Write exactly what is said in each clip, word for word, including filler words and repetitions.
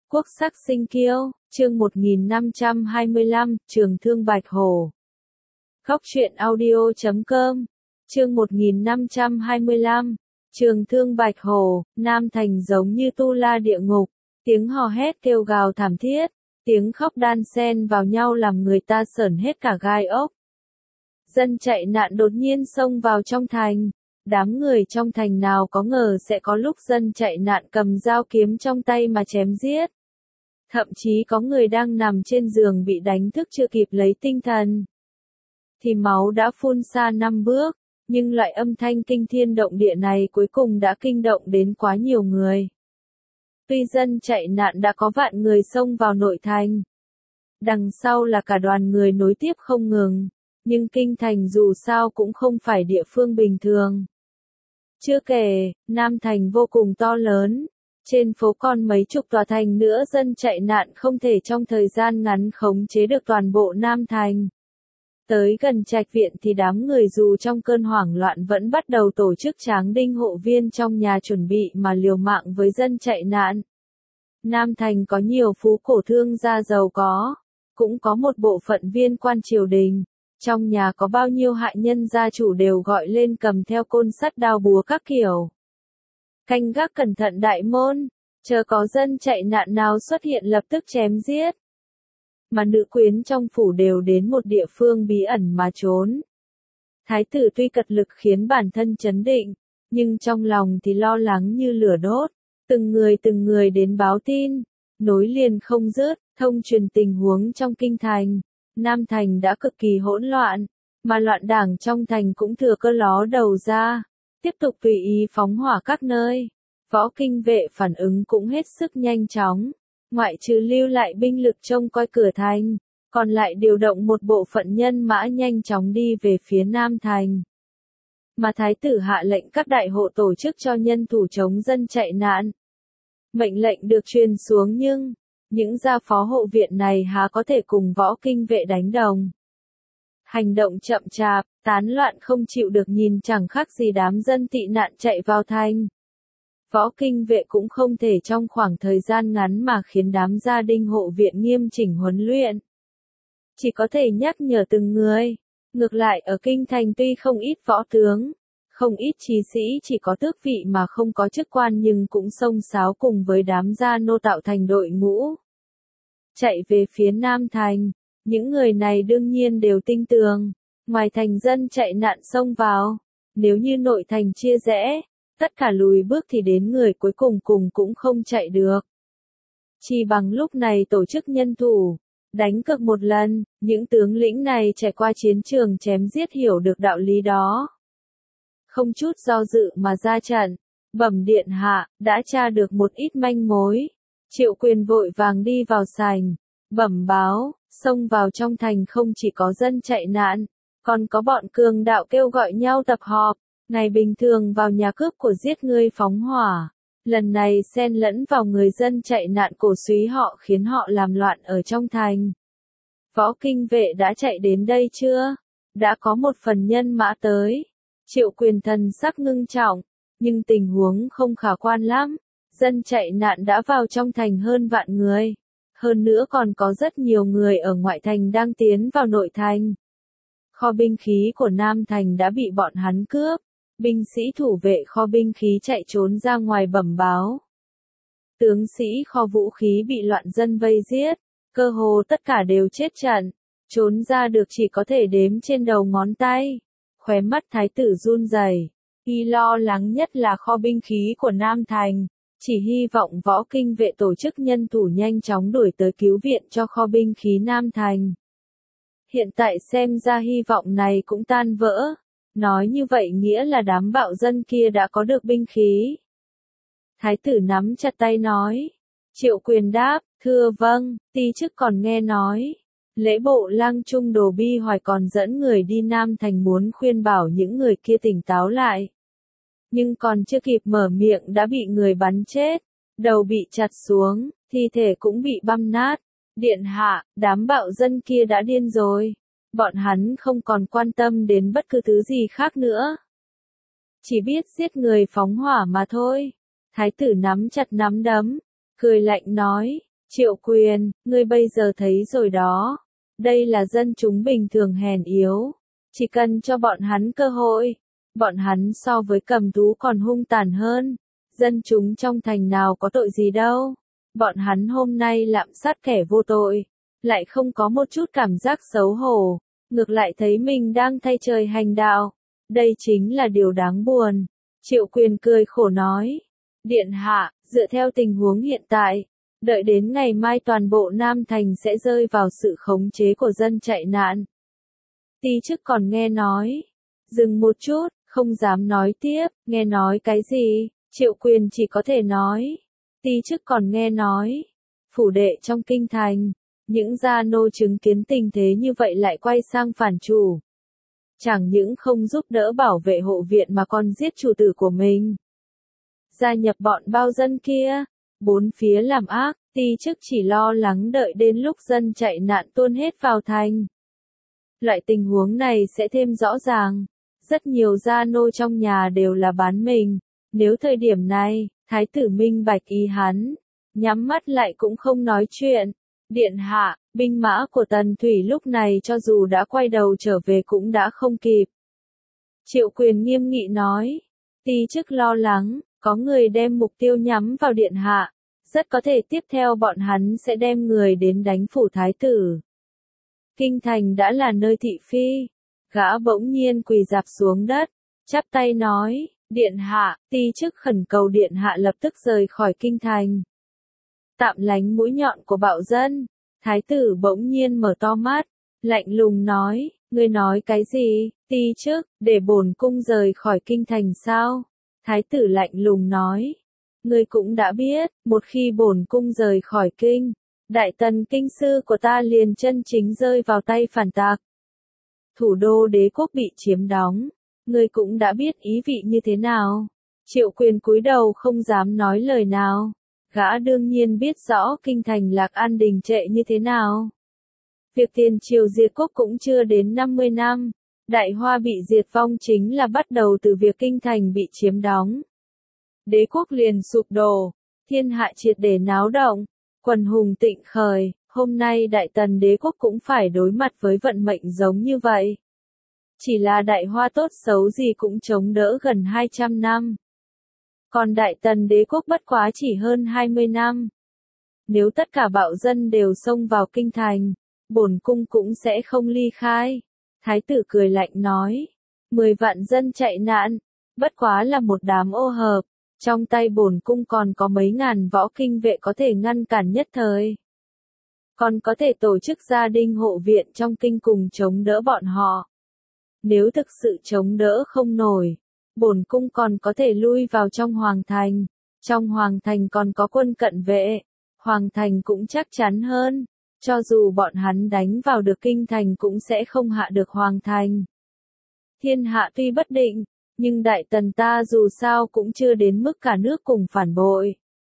Quốc sắc sinh kiêu, chương một nghìn năm trăm hai mươi lăm, Trường Thương Bạch Hổ. Góc truyện audio chấm com, chương một nghìn năm trăm hai mươi lăm, Trường Thương Bạch Hổ. Nam Thành giống như tu la địa ngục, tiếng hò hét kêu gào thảm thiết, tiếng khóc đan xen vào nhau làm người ta sởn hết cả gai ốc. Dân chạy nạn đột nhiên xông vào trong thành. Đám người trong thành nào có ngờ sẽ có lúc dân chạy nạn cầm dao kiếm trong tay mà chém giết. Thậm chí có người đang nằm trên giường bị đánh thức chưa kịp lấy tinh thần, thì máu đã phun xa năm bước, nhưng loại âm thanh kinh thiên động địa này cuối cùng đã kinh động đến quá nhiều người. Tuy dân chạy nạn đã có vạn người xông vào nội thành, đằng sau là cả đoàn người nối tiếp không ngừng, nhưng kinh thành dù sao cũng không phải địa phương bình thường. Chưa kể, Nam Thành vô cùng to lớn, trên phố còn mấy chục tòa thành nữa, dân chạy nạn không thể trong thời gian ngắn khống chế được toàn bộ Nam Thành. Tới gần trạch viện thì đám người dù trong cơn hoảng loạn vẫn bắt đầu tổ chức tráng đinh hộ viên trong nhà chuẩn bị mà liều mạng với dân chạy nạn. Nam Thành có nhiều phú cổ thương gia giàu có, cũng có một bộ phận viên quan triều đình. Trong nhà có bao nhiêu hại nhân gia chủ đều gọi lên cầm theo côn sắt đao búa các kiểu. Canh gác cẩn thận đại môn, chờ có dân chạy nạn nào xuất hiện lập tức chém giết. Mà nữ quyến trong phủ đều đến một địa phương bí ẩn mà trốn. Thái tử tuy cật lực khiến bản thân trấn định, nhưng trong lòng thì lo lắng như lửa đốt. Từng người từng người đến báo tin, nối liền không dứt, thông truyền tình huống trong kinh thành. Nam Thành đã cực kỳ hỗn loạn, mà loạn đảng trong thành cũng thừa cơ ló đầu ra, tiếp tục tùy ý phóng hỏa các nơi. Võ kinh vệ phản ứng cũng hết sức nhanh chóng, ngoại trừ lưu lại binh lực trông coi cửa thành, còn lại điều động một bộ phận nhân mã nhanh chóng đi về phía Nam Thành. Mà thái tử hạ lệnh các đại hộ tổ chức cho nhân thủ chống dân chạy nạn. Mệnh lệnh được truyền xuống nhưng những gia phó hộ viện này há có thể cùng võ kinh vệ đánh đồng. Hành động chậm chạp, tán loạn không chịu được nhìn chẳng khác gì đám dân tị nạn chạy vào thành. Võ kinh vệ cũng không thể trong khoảng thời gian ngắn mà khiến đám gia đình hộ viện nghiêm chỉnh huấn luyện. Chỉ có thể nhắc nhở từng người. Ngược lại ở kinh thành tuy không ít võ tướng, không ít trí sĩ chỉ có tước vị mà không có chức quan nhưng cũng xông xáo cùng với đám gia nô tạo thành đội ngũ. Chạy về phía Nam Thành, những người này đương nhiên đều tinh tường, ngoài thành dân chạy nạn xông vào, nếu như nội thành chia rẽ, tất cả lùi bước thì đến người cuối cùng cùng cũng không chạy được. Chỉ bằng lúc này tổ chức nhân thủ, đánh cược một lần, những tướng lĩnh này trải qua chiến trường chém giết hiểu được đạo lý đó. Không chút do dự mà ra trận, bẩm điện hạ, đã tra được một ít manh mối. Triệu Quyền vội vàng đi vào sảnh, bẩm báo, xông vào trong thành không chỉ có dân chạy nạn, còn có bọn cường đạo kêu gọi nhau tập họp, ngày bình thường vào nhà cướp của giết ngươi phóng hỏa, lần này xen lẫn vào người dân chạy nạn cổ súy họ khiến họ làm loạn ở trong thành. Võ kinh vệ đã chạy đến đây chưa? Đã có một phần nhân mã tới. Triệu Quyền thần sắc ngưng trọng, nhưng tình huống không khả quan lắm. Dân chạy nạn đã vào trong thành hơn vạn người. Hơn nữa còn có rất nhiều người ở ngoại thành đang tiến vào nội thành. Kho binh khí của Nam Thành đã bị bọn hắn cướp. Binh sĩ thủ vệ kho binh khí chạy trốn ra ngoài bẩm báo. Tướng sĩ kho vũ khí bị loạn dân vây giết. Cơ hồ tất cả đều chết trận. Trốn ra được chỉ có thể đếm trên đầu ngón tay. Khóe mắt thái tử run rẩy. Y lo lắng nhất là kho binh khí của Nam Thành. Chỉ hy vọng võ kinh vệ tổ chức nhân thủ nhanh chóng đuổi tới cứu viện cho kho binh khí Nam Thành. Hiện tại xem ra hy vọng này cũng tan vỡ. Nói như vậy nghĩa là đám bạo dân kia đã có được binh khí. Thái tử nắm chặt tay nói. Triệu Quyền đáp, thưa vâng, ti chức còn nghe nói. Lễ bộ lang trung Đồ Bi Hoài còn dẫn người đi Nam Thành muốn khuyên bảo những người kia tỉnh táo lại. Nhưng còn chưa kịp mở miệng đã bị người bắn chết, đầu bị chặt xuống, thi thể cũng bị băm nát. Điện hạ, đám bạo dân kia đã điên rồi. Bọn hắn không còn quan tâm đến bất cứ thứ gì khác nữa. Chỉ biết giết người phóng hỏa mà thôi. Thái tử nắm chặt nắm đấm, cười lạnh nói, Triệu Quyền, ngươi bây giờ thấy rồi đó. Đây là dân chúng bình thường hèn yếu. Chỉ cần cho bọn hắn cơ hội. Bọn hắn so với cầm thú còn hung tàn hơn. Dân chúng trong thành nào có tội gì đâu. Bọn hắn hôm nay lạm sát kẻ vô tội. Lại không có một chút cảm giác xấu hổ. Ngược lại thấy mình đang thay trời hành đạo. Đây chính là điều đáng buồn. Triệu Quyền cười khổ nói. Điện hạ, dựa theo tình huống hiện tại. Đợi đến ngày mai toàn bộ Nam Thành sẽ rơi vào sự khống chế của dân chạy nạn. Ti chức còn nghe nói. Dừng một chút, không dám nói tiếp, nghe nói cái gì, Triệu Quyền chỉ có thể nói. Ti chức còn nghe nói. Phủ đệ trong kinh thành, những gia nô chứng kiến tình thế như vậy lại quay sang phản chủ. Chẳng những không giúp đỡ bảo vệ hộ viện mà còn giết chủ tử của mình. Gia nhập bọn bao dân kia, bốn phía làm ác, ti chức chỉ lo lắng đợi đến lúc dân chạy nạn tuôn hết vào thành. Loại tình huống này sẽ thêm rõ ràng. Rất nhiều gia nô trong nhà đều là bán mình. Nếu thời điểm này, thái tử minh bạch ý hắn, nhắm mắt lại cũng không nói chuyện. Điện hạ, binh mã của Tần Thủy lúc này cho dù đã quay đầu trở về cũng đã không kịp. Triệu Quyền nghiêm nghị nói. Ti chức lo lắng, có người đem mục tiêu nhắm vào điện hạ. Rất có thể tiếp theo bọn hắn sẽ đem người đến đánh phủ thái tử. Kinh thành đã là nơi thị phi. Gã bỗng nhiên quỳ rạp xuống đất, chắp tay nói, điện hạ, ti chức khẩn cầu điện hạ lập tức rời khỏi kinh thành. Tạm lánh mũi nhọn của bạo dân, thái tử bỗng nhiên mở to mắt, lạnh lùng nói, ngươi nói cái gì, ti chức, để bổn cung rời khỏi kinh thành sao? Thái tử lạnh lùng nói, ngươi cũng đã biết, một khi bổn cung rời khỏi kinh, đại tần kinh sư của ta liền chân chính rơi vào tay phản tặc. Thủ đô đế quốc bị chiếm đóng, ngươi cũng đã biết ý vị như thế nào. Triệu Quyền cúi đầu không dám nói lời nào. Gã đương nhiên biết rõ kinh thành Lạc An đình trệ như thế nào. Việc tiền triều diệt quốc cũng chưa đến năm mươi năm. Đại Hoa bị diệt vong chính là bắt đầu từ việc kinh thành bị chiếm đóng. Đế quốc liền sụp đổ, thiên hạ triệt để náo động, quần hùng tịnh khởi. Hôm nay Đại Tần đế quốc cũng phải đối mặt với vận mệnh giống như vậy. Chỉ là Đại Hoa tốt xấu gì cũng chống đỡ gần hai trăm năm. Còn Đại Tần đế quốc bất quá chỉ hơn hai mươi năm. Nếu tất cả bạo dân đều xông vào kinh thành, bổn cung cũng sẽ không ly khai. Thái tử cười lạnh nói, mười vạn dân chạy nạn, bất quá là một đám ô hợp. Trong tay bổn cung còn có mấy ngàn võ kinh vệ có thể ngăn cản nhất thời. Còn có thể tổ chức gia đình hộ viện trong kinh cùng chống đỡ bọn họ. Nếu thực sự chống đỡ không nổi, bổn cung còn có thể lui vào trong hoàng thành. Trong hoàng thành còn có quân cận vệ, hoàng thành cũng chắc chắn hơn. Cho dù bọn hắn đánh vào được kinh thành cũng sẽ không hạ được hoàng thành. Thiên hạ tuy bất định, nhưng Đại Tần ta dù sao cũng chưa đến mức cả nước cùng phản bội.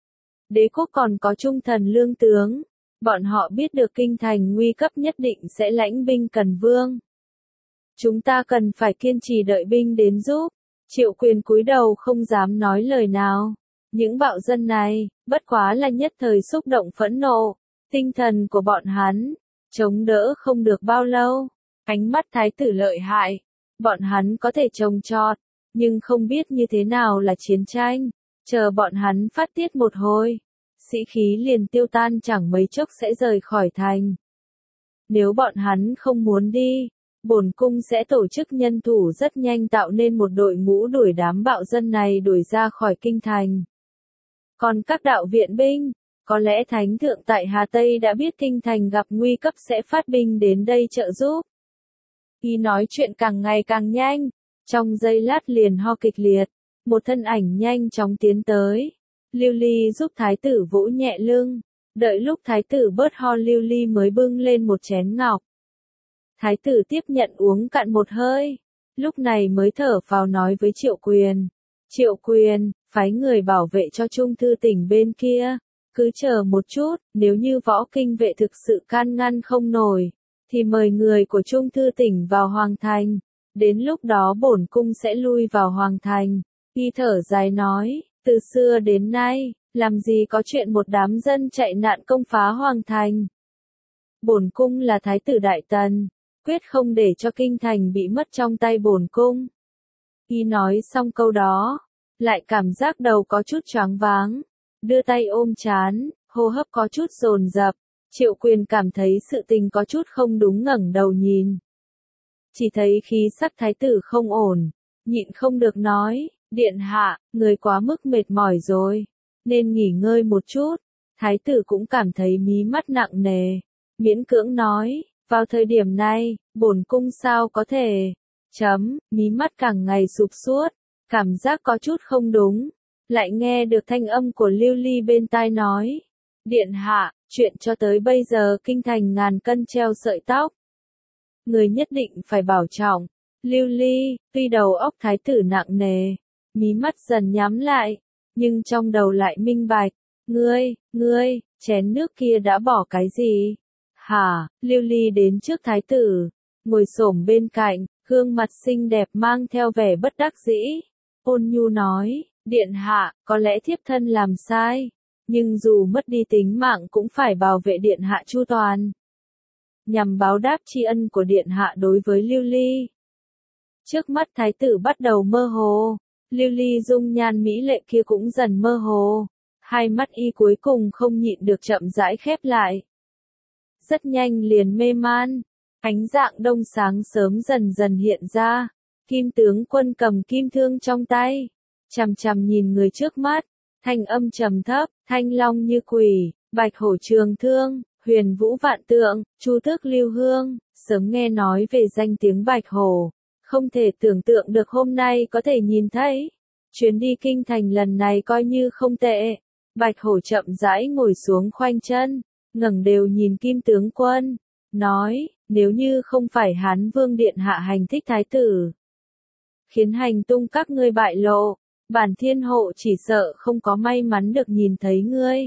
Đế quốc còn có trung thần lương tướng. Bọn họ biết được kinh thành nguy cấp nhất định sẽ lãnh binh cần vương. Chúng ta cần phải kiên trì đợi binh đến giúp. Triệu Quyền cúi đầu không dám nói lời nào. Những bạo dân này, bất quá là nhất thời xúc động phẫn nộ. Tinh thần của bọn hắn, chống đỡ không được bao lâu. Ánh mắt thái tử lợi hại. Bọn hắn có thể trồng trọt, nhưng không biết như thế nào là chiến tranh. Chờ bọn hắn phát tiết một hồi, sĩ khí liền tiêu tan chẳng mấy chốc sẽ rời khỏi thành. Nếu bọn hắn không muốn đi, bổn cung sẽ tổ chức nhân thủ rất nhanh tạo nên một đội ngũ đuổi đám bạo dân này đuổi ra khỏi kinh thành. Còn các đạo viện binh, có lẽ Thánh Thượng tại Hà Tây đã biết kinh thành gặp nguy cấp sẽ phát binh đến đây trợ giúp. Khi nói chuyện càng ngày càng nhanh, trong giây lát liền ho kịch liệt, một thân ảnh nhanh chóng tiến tới. Lưu Ly giúp thái tử vỗ nhẹ lưng, đợi lúc thái tử bớt ho Lưu Ly mới bưng lên một chén ngọc. Thái tử tiếp nhận uống cạn một hơi, lúc này mới thở phào nói với Triệu Quyền. Triệu Quyền, phái người bảo vệ cho Trung Thư tỉnh bên kia, cứ chờ một chút, nếu như võ kinh vệ thực sự can ngăn không nổi, thì mời người của Trung Thư tỉnh vào Hoàng Thành, đến lúc đó bổn cung sẽ lui vào Hoàng Thành. Y thở dài nói, từ xưa đến nay, làm gì có chuyện một đám dân chạy nạn công phá hoàng thành. Bổn cung là thái tử Đại Tần, quyết không để cho kinh thành bị mất trong tay bổn cung. Y nói xong câu đó, lại cảm giác đầu có chút choáng váng, đưa tay ôm trán, hô hấp có chút dồn dập. Triệu Quyền cảm thấy sự tình có chút không đúng, ngẩng đầu nhìn. Chỉ thấy khí sắc thái tử không ổn, nhịn không được nói, điện hạ, người quá mức mệt mỏi rồi, nên nghỉ ngơi một chút. Thái tử cũng cảm thấy mí mắt nặng nề, miễn cưỡng nói, vào thời điểm này, bổn cung sao có thể, chấm, mí mắt càng ngày sụp sút, cảm giác có chút không đúng, lại nghe được thanh âm của Lưu Ly bên tai nói, điện hạ, chuyện cho tới bây giờ kinh thành ngàn cân treo sợi tóc. Người nhất định phải bảo trọng. Lưu Ly, tuy đầu óc thái tử nặng nề, mí mắt dần nhắm lại, nhưng trong đầu lại minh bạch, ngươi, ngươi, chén nước kia đã bỏ cái gì? Hả? Lưu Ly đến trước thái tử, ngồi xổm bên cạnh, gương mặt xinh đẹp mang theo vẻ bất đắc dĩ. Ôn nhu nói, điện hạ, có lẽ thiếp thân làm sai, nhưng dù mất đi tính mạng cũng phải bảo vệ điện hạ chu toàn. Nhằm báo đáp tri ân của điện hạ đối với Lưu Ly. Trước mắt thái tử bắt đầu mơ hồ, Lưu Ly dung nhan mỹ lệ kia cũng dần mơ hồ, hai mắt y cuối cùng không nhịn được chậm rãi khép lại. Rất nhanh liền mê man, ánh dạng đông sáng sớm dần dần hiện ra, Kim tướng quân cầm kim thương trong tay, chằm chằm nhìn người trước mắt, thanh âm trầm thấp, thanh long như quỷ, bạch hổ trường thương, huyền vũ vạn tượng, chu tước lưu hương, sớm nghe nói về danh tiếng bạch hổ, không thể tưởng tượng được hôm nay có thể nhìn thấy. Chuyến đi kinh thành lần này coi như không tệ. Bạch hổ chậm rãi ngồi xuống khoanh chân, ngẩng đều nhìn Kim tướng quân, nói, nếu như không phải Hán Vương điện hạ hành thích thái tử, khiến hành tung các ngươi bại lộ, bản thiên hộ chỉ sợ không có may mắn được nhìn thấy ngươi.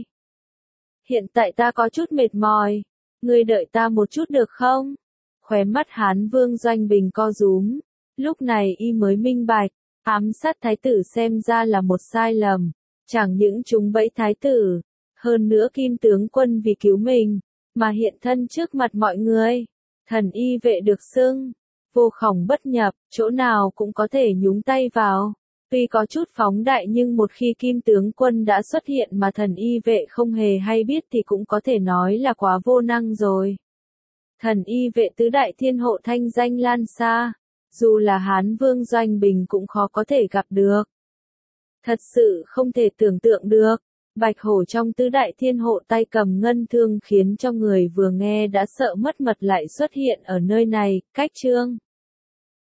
Hiện tại ta có chút mệt mỏi, ngươi đợi ta một chút được không? Khóe mắt Hán Vương Doanh Bình co rúm, lúc này y mới minh bạch, ám sát thái tử xem ra là một sai lầm, chẳng những trúng bẫy thái tử, hơn nữa Kim tướng quân vì cứu mình, mà hiện thân trước mặt mọi người, thần y vệ được xưng, vô khổng bất nhập, chỗ nào cũng có thể nhúng tay vào. Tuy có chút phóng đại nhưng một khi Kim tướng quân đã xuất hiện mà thần y vệ không hề hay biết thì cũng có thể nói là quá vô năng rồi. Thần y vệ tứ đại thiên hộ thanh danh lan xa, dù là Hán Vương Doanh Bình cũng khó có thể gặp được. Thật sự không thể tưởng tượng được, bạch hổ trong tứ đại thiên hộ tay cầm ngân thương khiến cho người vừa nghe đã sợ mất mật lại xuất hiện ở nơi này, cách chương.